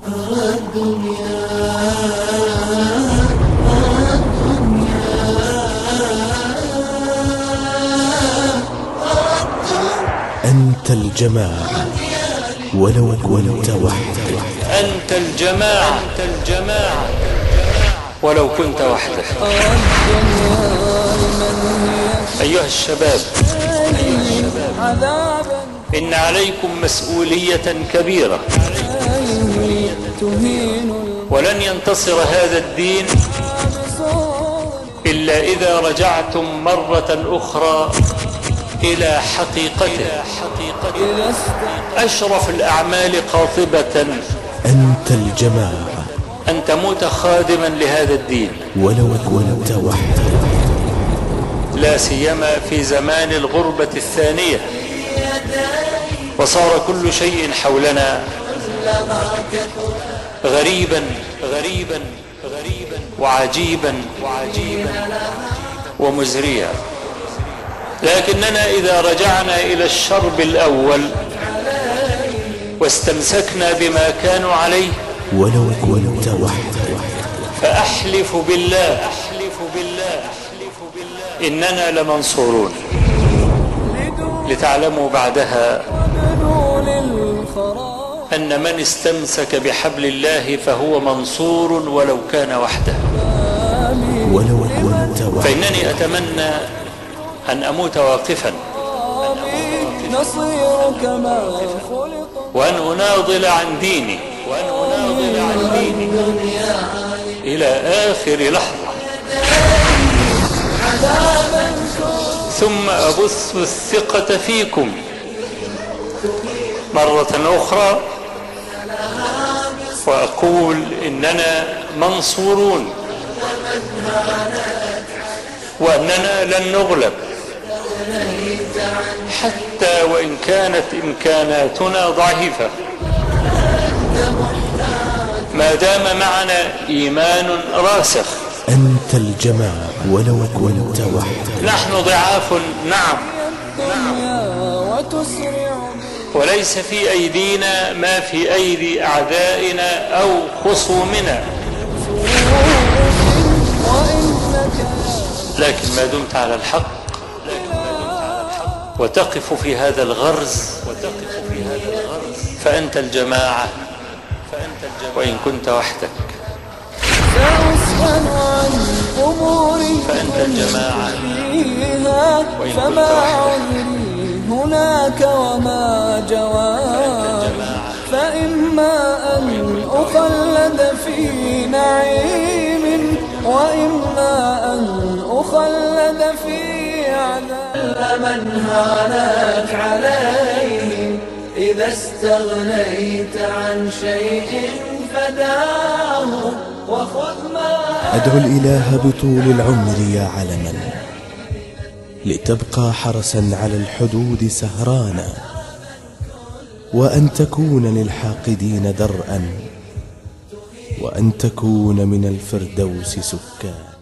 أنت الجماعة ولو كنت وحدك. أنت الجماعة ولو كنت وحدك. أيها الشباب، إن عليكم مسؤولية كبيرة، ولن ينتصر هذا الدين إلا إذا رجعتم مرة أخرى إلى حقيقته. أشرف الأعمال قاطبة أنت الجماعة، أن تموت خادما لهذا الدين ولو كنت وحدك، لا سيما في زمان الغربة الثانية، وصار كل شيء حولنا غريبا وعجيبا ومزريا. لكننا إذا رجعنا إلى الشرب الأول واستمسكنا بما كانوا عليه ولو كنت وحدك، فأحلف بالله إننا لمنصورون. لتعلموا بعدها أن من استمسك بحبل الله فهو منصور ولو كان وحده. ولو كنت وحدك، فإنني أتمنى أن أموت واقفا، وأن أناضل عن ديني إلى آخر لحظة، ثم أبث الثقة فيكم مرة أخرى وأقول إننا منصورون، وأننا لن نغلب حتى وإن كانت إمكاناتنا ضعيفة، ما دام معنا إيمان راسخ. أنت الجماعة ولو كنت وحدك. نحن ضعاف، نعم، وليس في أيدينا ما في أيدي أعدائنا أو خصومنا، لكن ما دمت على الحق وتقف في هذا الغرز فأنت الجماعة وإن كنت وحدك. فأنت الجماعة وإن كنت وحدك. هناك وما جواب، فإما أن أخلد في نعيم، وإما أن أخلد في عذاب. من هانت عليه إذا استغنيت عن شيء فداه، وخذ ما. أدعو الإله بطول العمر يا علما، لتبقى حرسا على الحدود سهرانا، وأن تكون للحاقدين درءا، وأن تكون من الفردوس سكانا.